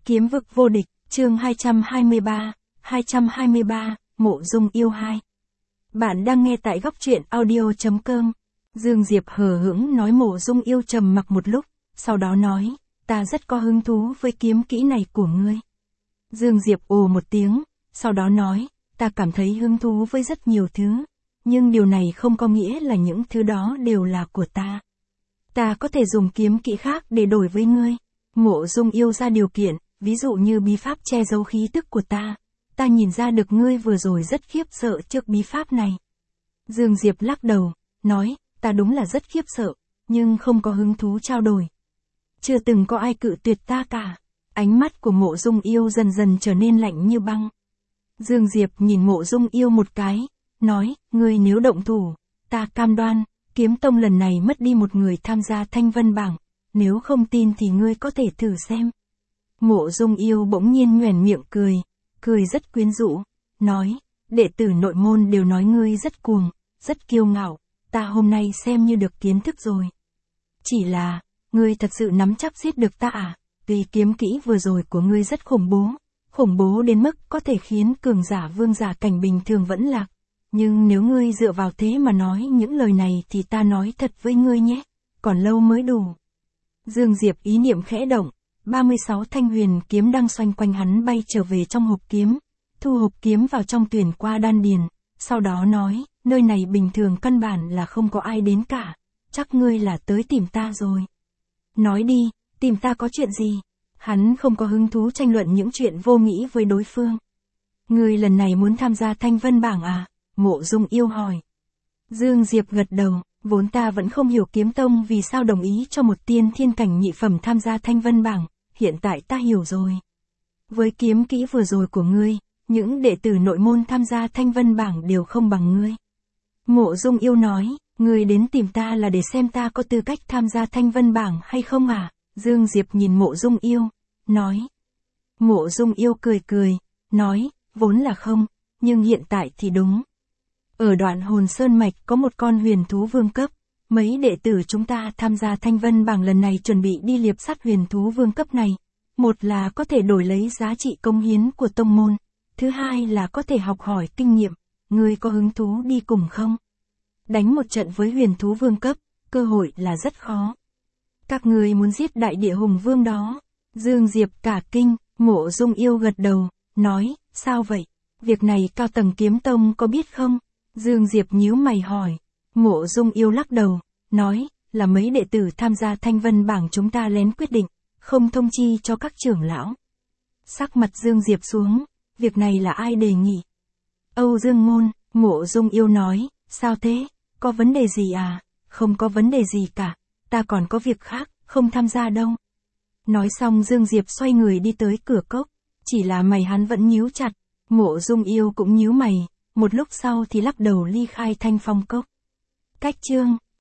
Kiếm vực vô địch, chương 223, Mộ Dung Yêu 2. Bạn đang nghe tại góc truyện audio.com. Dương Diệp hờ hững nói. Mộ Dung Yêu trầm mặc một lúc, sau đó nói, ta rất có hứng thú với kiếm kỹ này của ngươi. Dương Diệp ồ một tiếng, sau đó nói, ta cảm thấy hứng thú với rất nhiều thứ, nhưng điều này không có nghĩa là những thứ đó đều là của ta. Ta có thể dùng kiếm kỹ khác để đổi với ngươi. Mộ Dung Yêu ra điều kiện, ví dụ như bí pháp che giấu khí tức của ta. Ta nhìn ra được ngươi vừa rồi rất khiếp sợ trước bí pháp này. Dương Diệp lắc đầu, nói, ta đúng là rất khiếp sợ, nhưng không có hứng thú trao đổi. Chưa từng có ai cự tuyệt ta cả. Ánh mắt của Mộ Dung Yêu dần dần trở nên lạnh như băng. Dương Diệp nhìn Mộ Dung Yêu một cái, nói, ngươi nếu động thủ, ta cam đoan, Kiếm Tông lần này mất đi một người tham gia Thanh Vân bảng, nếu không tin thì ngươi có thể thử xem. Mộ Dung Yêu bỗng nhiên nhoẻn miệng cười rất quyến rũ, nói, đệ tử nội môn đều nói ngươi rất cuồng, rất kiêu ngạo, ta hôm nay xem như được kiến thức rồi. Chỉ là, ngươi thật sự nắm chắc giết được ta à? Tuy kiếm kỹ vừa rồi của ngươi rất khủng bố đến mức có thể khiến cường giả vương giả cảnh bình thường vẫn lạc, nhưng nếu ngươi dựa vào thế mà nói những lời này thì ta nói thật với ngươi nhé, còn lâu mới đủ. Dương Diệp ý niệm khẽ động, 36 thanh huyền kiếm đang xoay quanh hắn bay trở về trong hộp kiếm, thu hộp kiếm vào trong tuyển qua đan điền, sau đó nói, nơi này bình thường căn bản là không có ai đến cả, chắc ngươi là tới tìm ta rồi. Nói đi, tìm ta có chuyện gì? Hắn không có hứng thú tranh luận những chuyện vô nghĩa với đối phương. Ngươi lần này muốn tham gia Thanh Vân bảng à? Mộ Dung Yêu hỏi. Dương Diệp gật đầu, vốn ta vẫn không hiểu Kiếm Tông vì sao đồng ý cho một tiên thiên cảnh nhị phẩm tham gia Thanh Vân bảng, hiện tại ta hiểu rồi. Với kiếm kỹ vừa rồi của ngươi, những đệ tử nội môn tham gia Thanh Vân bảng đều không bằng ngươi. Mộ Dung Yêu nói, ngươi đến tìm ta là để xem ta có tư cách tham gia Thanh Vân bảng hay không à? Dương Diệp nhìn Mộ Dung Yêu, nói. Mộ Dung Yêu cười, nói, vốn là không, nhưng hiện tại thì đúng. Ở đoạn Hồn Sơn Mạch có một con huyền thú vương cấp, mấy đệ tử chúng ta tham gia Thanh Vân bảng lần này chuẩn bị đi liệp sát huyền thú vương cấp này. Một là có thể đổi lấy giá trị công hiến của tông môn, thứ hai là có thể học hỏi kinh nghiệm, ngươi có hứng thú đi cùng không? Đánh một trận với huyền thú vương cấp, cơ hội là rất khó. Các ngươi muốn giết đại địa hùng vương đó. Dương Diệp cả kinh, Mộ Dung Yêu gật đầu, nói, sao vậy? Việc này cao tầng Kiếm Tông có biết không? Dương Diệp nhíu mày hỏi. Mộ Dung Yêu lắc đầu, nói, là mấy đệ tử tham gia Thanh Vân bảng chúng ta lén quyết định, không thông chi cho các trưởng lão. Sắc mặt Dương Diệp xuống, việc này là ai đề nghị? Âu Dương Ngôn. Mộ Dung Yêu nói, sao thế? Có vấn đề gì à? Không có vấn đề gì cả, ta còn có việc khác, không tham gia đâu. Nói xong Dương Diệp xoay người đi tới cửa cốc, chỉ là mày hắn vẫn nhíu chặt, Mộ Dung Yêu cũng nhíu mày, một lúc sau thì lắc đầu ly khai Thanh Phong cốc. Cách chương